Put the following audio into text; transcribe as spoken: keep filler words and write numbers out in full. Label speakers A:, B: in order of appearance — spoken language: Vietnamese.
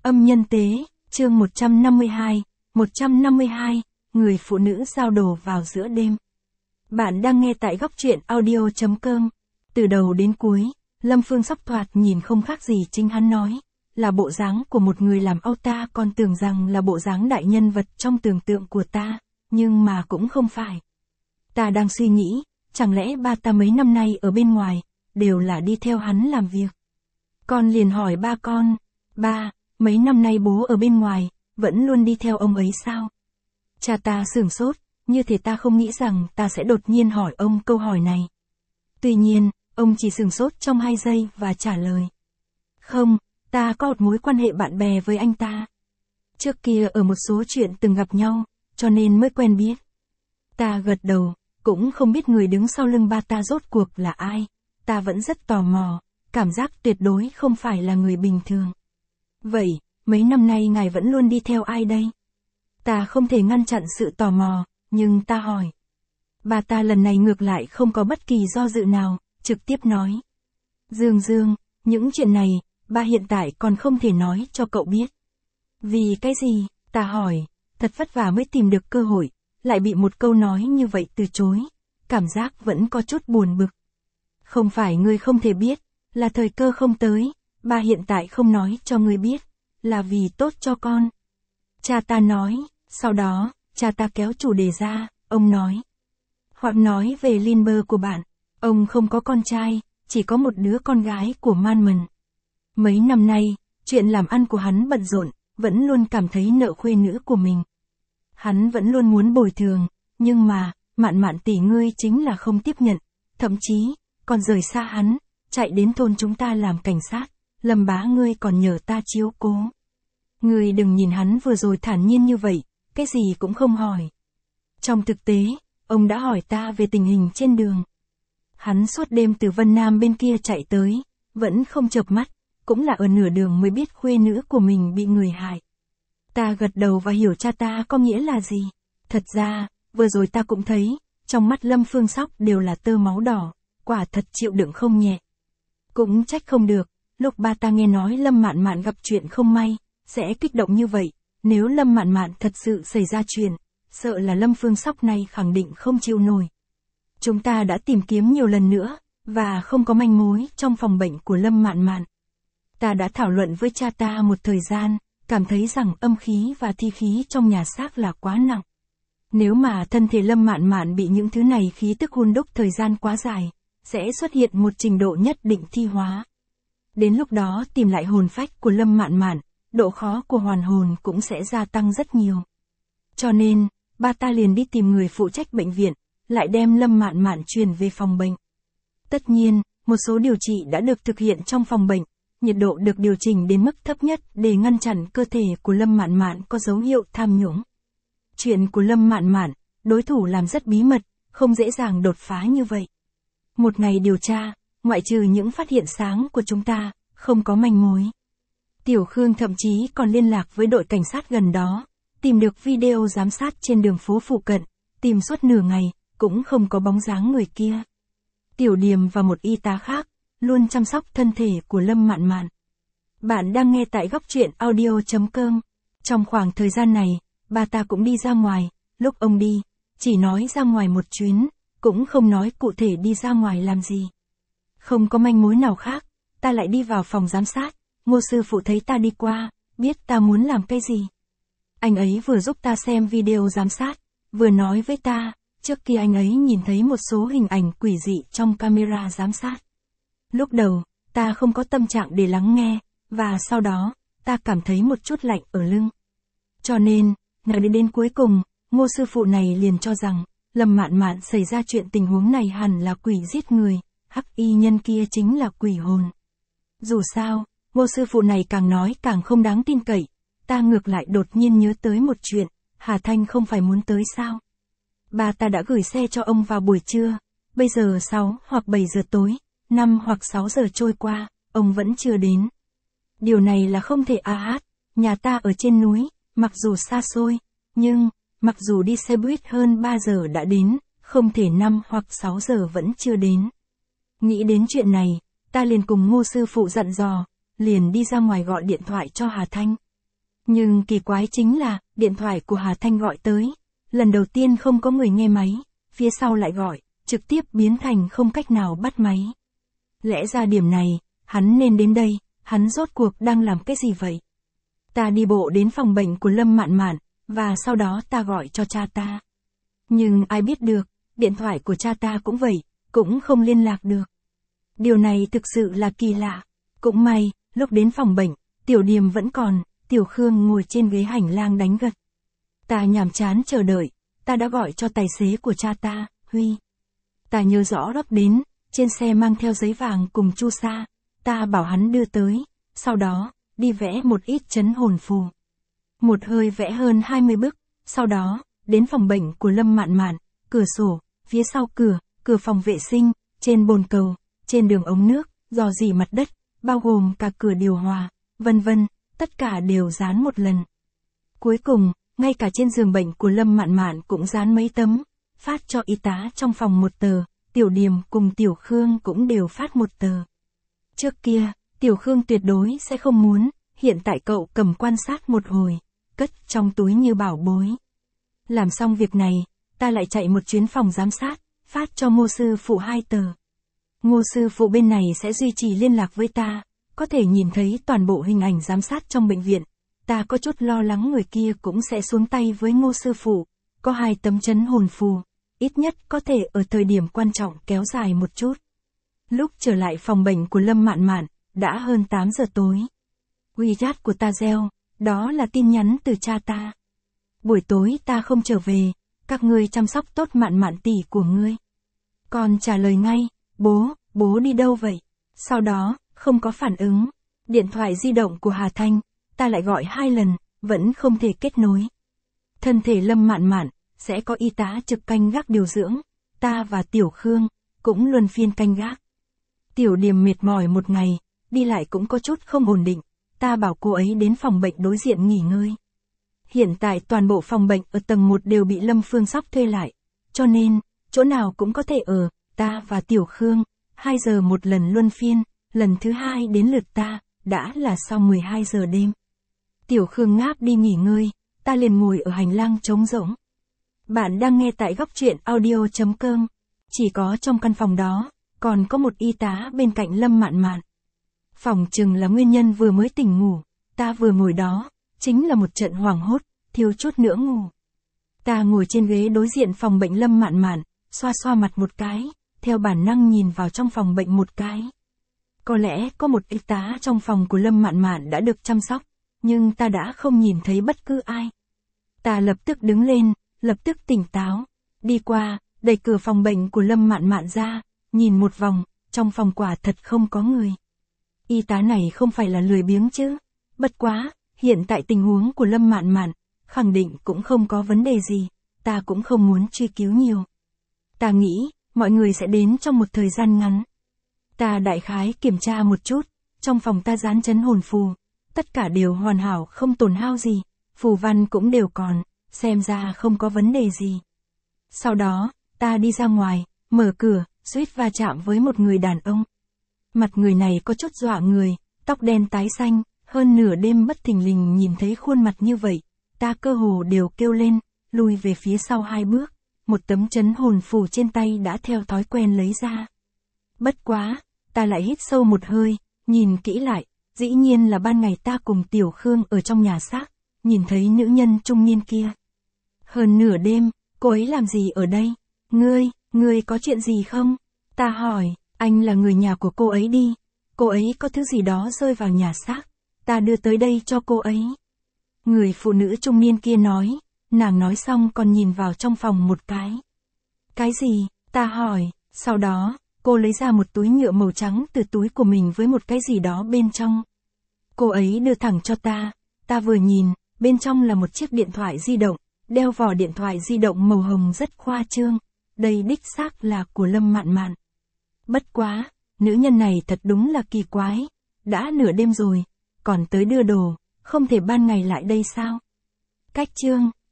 A: Âm nhân tế, chương một trăm năm mươi hai, một trăm năm mươi hai, người phụ nữ giao đồ vào giữa đêm. Bạn đang nghe tại góc truyện audio chấm com. Từ đầu đến cuối, Lâm Phương Sóc thoạt nhìn không khác gì chính hắn nói, là bộ dáng của một người làm âu ta còn tưởng rằng là bộ dáng đại nhân vật trong tưởng tượng của ta, nhưng mà cũng không phải. Ta đang suy nghĩ, chẳng lẽ ba ta mấy năm nay ở bên ngoài, đều là đi theo hắn làm việc. Con liền hỏi ba con, ba, mấy năm nay bố ở bên ngoài, vẫn luôn đi theo ông ấy sao? Cha ta sửng sốt, như thể ta không nghĩ rằng ta sẽ đột nhiên hỏi ông câu hỏi này. Tuy nhiên, ông chỉ sửng sốt trong hai giây và trả lời. Không, ta có một mối quan hệ bạn bè với anh ta. Trước kia ở một số chuyện từng gặp nhau, cho nên mới quen biết. Ta gật đầu, cũng không biết người đứng sau lưng ba ta rốt cuộc là ai. Ta vẫn rất tò mò, cảm giác tuyệt đối không phải là người bình thường. Vậy, mấy năm nay ngài vẫn luôn đi theo ai đây? Ta không thể ngăn chặn sự tò mò, nhưng ta hỏi. Bà ta lần này ngược lại không có bất kỳ do dự nào, trực tiếp nói. Dương Dương, những chuyện này, ba hiện tại còn không thể nói cho cậu biết. Vì cái gì? Ta hỏi, thật vất vả mới tìm được cơ hội, lại bị một câu nói như vậy từ chối. Cảm giác vẫn có chút buồn bực. Không phải ngươi không thể biết, là thời cơ không tới, ba hiện tại không nói cho ngươi biết, là vì tốt cho con. Cha ta nói, sau đó, cha ta kéo chủ đề ra, ông nói. Hoặc nói về Linber của bạn, ông không có con trai, chỉ có một đứa con gái của Manman. Mấy năm nay, chuyện làm ăn của hắn bận rộn, vẫn luôn cảm thấy nợ khuê nữ của mình. Hắn vẫn luôn muốn bồi thường, nhưng mà, Mạn Mạn tỷ ngươi chính là không tiếp nhận, thậm chí, còn rời xa hắn, chạy đến thôn chúng ta làm cảnh sát, Lâm bá ngươi còn nhờ ta chiếu cố. Ngươi đừng nhìn hắn vừa rồi thản nhiên như vậy, cái gì cũng không hỏi. Trong thực tế, ông đã hỏi ta về tình hình trên đường. Hắn suốt đêm từ Vân Nam bên kia chạy tới, vẫn không chợp mắt, cũng là ở nửa đường mới biết khuê nữ của mình bị người hại. Ta gật đầu và hiểu cha ta có nghĩa là gì. Thật ra, vừa rồi ta cũng thấy, trong mắt Lâm Phương Sóc đều là tơ máu đỏ, quả thật chịu đựng không nhẹ. Cũng trách không được, lúc ba ta nghe nói Lâm Mạn Mạn gặp chuyện không may, sẽ kích động như vậy, nếu Lâm Mạn Mạn thật sự xảy ra chuyện, sợ là Lâm Phương Sóc này khẳng định không chịu nổi. Chúng ta đã tìm kiếm nhiều lần nữa, và không có manh mối trong phòng bệnh của Lâm Mạn Mạn. Ta đã thảo luận với cha ta một thời gian, cảm thấy rằng âm khí và thi khí trong nhà xác là quá nặng. Nếu mà thân thể Lâm Mạn Mạn bị những thứ này khí tức hun đúc thời gian quá dài, sẽ xuất hiện một trình độ nhất định thi hóa. Đến lúc đó tìm lại hồn phách của Lâm Mạn Mạn, độ khó của hoàn hồn cũng sẽ gia tăng rất nhiều. Cho nên, ba ta liền đi tìm người phụ trách bệnh viện, lại đem Lâm Mạn Mạn truyền về phòng bệnh. Tất nhiên, một số điều trị đã được thực hiện trong phòng bệnh, nhiệt độ được điều chỉnh đến mức thấp nhất để ngăn chặn cơ thể của Lâm Mạn Mạn có dấu hiệu tham nhũng. Chuyện của Lâm Mạn Mạn, đối thủ làm rất bí mật, không dễ dàng đột phá như vậy. Một ngày điều tra, ngoại trừ những phát hiện sáng của chúng ta, không có manh mối. Tiểu Khương thậm chí còn liên lạc với đội cảnh sát gần đó, tìm được video giám sát trên đường phố phụ cận, tìm suốt nửa ngày, cũng không có bóng dáng người kia. Tiểu Điềm và một y tá khác, luôn chăm sóc thân thể của Lâm Mạn Mạn. Bạn đang nghe tại góc truyện audio chấm com. Trong khoảng thời gian này, ba ta cũng đi ra ngoài, lúc ông đi, chỉ nói ra ngoài một chuyến, cũng không nói cụ thể đi ra ngoài làm gì. Không có manh mối nào khác, ta lại đi vào phòng giám sát, Ngô sư phụ thấy ta đi qua, biết ta muốn làm cái gì. Anh ấy vừa giúp ta xem video giám sát, vừa nói với ta, trước kia anh ấy nhìn thấy một số hình ảnh quỷ dị trong camera giám sát. Lúc đầu, ta không có tâm trạng để lắng nghe, và sau đó, ta cảm thấy một chút lạnh ở lưng. Cho nên, nói đến đến cuối cùng, Ngô sư phụ này liền cho rằng, Lâm Mạn Mạn xảy ra chuyện tình huống này hẳn là quỷ giết người, hắc y nhân kia chính là quỷ hồn. Dù sao, Ngô sư phụ này càng nói càng không đáng tin cậy, ta ngược lại đột nhiên nhớ tới một chuyện, Hà Thanh không phải muốn tới sao? Ba ta đã gửi xe cho ông vào buổi trưa, bây giờ sáu hoặc bảy giờ tối, năm hoặc sáu giờ trôi qua, ông vẫn chưa đến. Điều này là không thể a hát, nhà ta ở trên núi, mặc dù xa xôi, nhưng, mặc dù đi xe buýt hơn ba giờ đã đến, không thể năm hoặc sáu giờ vẫn chưa đến. Nghĩ đến chuyện này, ta liền cùng Ngô sư phụ dặn dò, liền đi ra ngoài gọi điện thoại cho Hà Thanh. Nhưng kỳ quái chính là, điện thoại của Hà Thanh gọi tới. Lần đầu tiên không có người nghe máy, phía sau lại gọi, trực tiếp biến thành không cách nào bắt máy. Lẽ ra điểm này, hắn nên đến đây, hắn rốt cuộc đang làm cái gì vậy? Ta đi bộ đến phòng bệnh của Lâm Mạn Mạn, và sau đó ta gọi cho cha ta. Nhưng ai biết được, điện thoại của cha ta cũng vậy, cũng không liên lạc được. Điều này thực sự là kỳ lạ. Cũng may, lúc đến phòng bệnh, Tiểu Điềm vẫn còn, Tiểu Khương ngồi trên ghế hành lang đánh gật. Ta nhàm chán chờ đợi, ta đã gọi cho tài xế của cha ta, Huy. Ta nhớ rõ lúc đến, trên xe mang theo giấy vàng cùng chu sa, ta bảo hắn đưa tới, sau đó, đi vẽ một ít chấn hồn phù. Một hơi vẽ hơn hai mươi bức, sau đó, đến phòng bệnh của Lâm Mạn Mạn, cửa sổ, phía sau cửa, cửa phòng vệ sinh, trên bồn cầu, trên đường ống nước, rò rỉ mặt đất, bao gồm cả cửa điều hòa, vân vân, tất cả đều dán một lần. Cuối cùng, ngay cả trên giường bệnh của Lâm Mạn Mạn cũng dán mấy tấm, phát cho y tá trong phòng một tờ, Tiểu Điềm cùng Tiểu Khương cũng đều phát một tờ. Trước kia, Tiểu Khương tuyệt đối sẽ không muốn, hiện tại cậu cầm quan sát một hồi, cất trong túi như bảo bối. Làm xong việc này, ta lại chạy một chuyến phòng giám sát, phát cho Ngô sư phụ hai tờ. Ngô sư phụ bên này sẽ duy trì liên lạc với ta, có thể nhìn thấy toàn bộ hình ảnh giám sát trong bệnh viện. Ta có chút lo lắng người kia cũng sẽ xuống tay với Ngô sư phụ, có hai tấm chấn hồn phù, ít nhất có thể ở thời điểm quan trọng kéo dài một chút. Lúc trở lại phòng bệnh của Lâm Mạn Mạn, đã hơn tám giờ tối. WeChat của ta reo, đó là tin nhắn từ cha ta. Buổi tối ta không trở về, các ngươi chăm sóc tốt Mạn Mạn tỷ của ngươi. Con trả lời ngay, bố, bố đi đâu vậy? Sau đó, không có phản ứng. Điện thoại di động của Hà Thanh, ta lại gọi hai lần, vẫn không thể kết nối. Thân thể Lâm Mạn Mạn, sẽ có y tá trực canh gác điều dưỡng, ta và Tiểu Khương, cũng luân phiên canh gác. Tiểu Điềm mệt mỏi một ngày, đi lại cũng có chút không ổn định, ta bảo cô ấy đến phòng bệnh đối diện nghỉ ngơi. Hiện tại toàn bộ phòng bệnh ở tầng một đều bị Lâm Phương Sóc thuê lại, cho nên, chỗ nào cũng có thể ở, ta và Tiểu Khương, hai giờ một lần luân phiên, lần thứ hai đến lượt ta, đã là sau mười hai giờ đêm. Tiểu Khương ngáp đi nghỉ ngơi, ta liền ngồi ở hành lang trống rỗng. Bạn đang nghe tại góc truyện audio chấm com, chỉ có trong căn phòng đó, còn có một y tá bên cạnh Lâm Mạn Mạn. Phòng chừng là nguyên nhân vừa mới tỉnh ngủ, ta vừa ngồi đó, chính là một trận hoảng hốt, thiếu chút nữa ngủ. Ta ngồi trên ghế đối diện phòng bệnh Lâm Mạn Mạn, xoa xoa mặt một cái, theo bản năng nhìn vào trong phòng bệnh một cái. Có lẽ có một y tá trong phòng của Lâm Mạn Mạn đã được chăm sóc, nhưng ta đã không nhìn thấy bất cứ ai. Ta lập tức đứng lên, lập tức tỉnh táo, đi qua, đẩy cửa phòng bệnh của Lâm Mạn Mạn ra, nhìn một vòng, trong phòng quả thật không có người. Y tá này không phải là lười biếng chứ? Bất quá, hiện tại tình huống của Lâm Mạn Mạn, khẳng định cũng không có vấn đề gì, ta cũng không muốn truy cứu nhiều. Ta nghĩ, mọi người sẽ đến trong một thời gian ngắn. Ta đại khái kiểm tra một chút, trong phòng ta dán chấn hồn phù, tất cả đều hoàn hảo không tổn hao gì, phù văn cũng đều còn, xem ra không có vấn đề gì. Sau đó, ta đi ra ngoài, mở cửa, suýt va chạm với một người đàn ông. Mặt người này có chút dọa người, tóc đen tái xanh, hơn nửa đêm bất thình lình nhìn thấy khuôn mặt như vậy, ta cơ hồ đều kêu lên, lùi về phía sau hai bước, một tấm chấn hồn phù trên tay đã theo thói quen lấy ra. Bất quá, ta lại hít sâu một hơi, nhìn kỹ lại, dĩ nhiên là ban ngày ta cùng Tiểu Khương ở trong nhà xác, nhìn thấy nữ nhân trung niên kia. Hơn nửa đêm, cô ấy làm gì ở đây? Ngươi, ngươi có chuyện gì không? Ta hỏi, anh là người nhà của cô ấy đi, cô ấy có thứ gì đó rơi vào nhà xác, ta đưa tới đây cho cô ấy. Người phụ nữ trung niên kia nói, nàng nói xong còn nhìn vào trong phòng một cái. Cái gì? Ta hỏi, sau đó, cô lấy ra một túi nhựa màu trắng từ túi của mình với một cái gì đó bên trong. Cô ấy đưa thẳng cho ta, ta vừa nhìn, bên trong là một chiếc điện thoại di động, đeo vỏ điện thoại di động màu hồng rất khoa trương, đây đích xác là của Lâm Mạn Mạn. Bất quá, nữ nhân này thật đúng là kỳ quái, đã nửa đêm rồi, còn tới đưa đồ, không thể ban ngày lại đây sao? Cách chương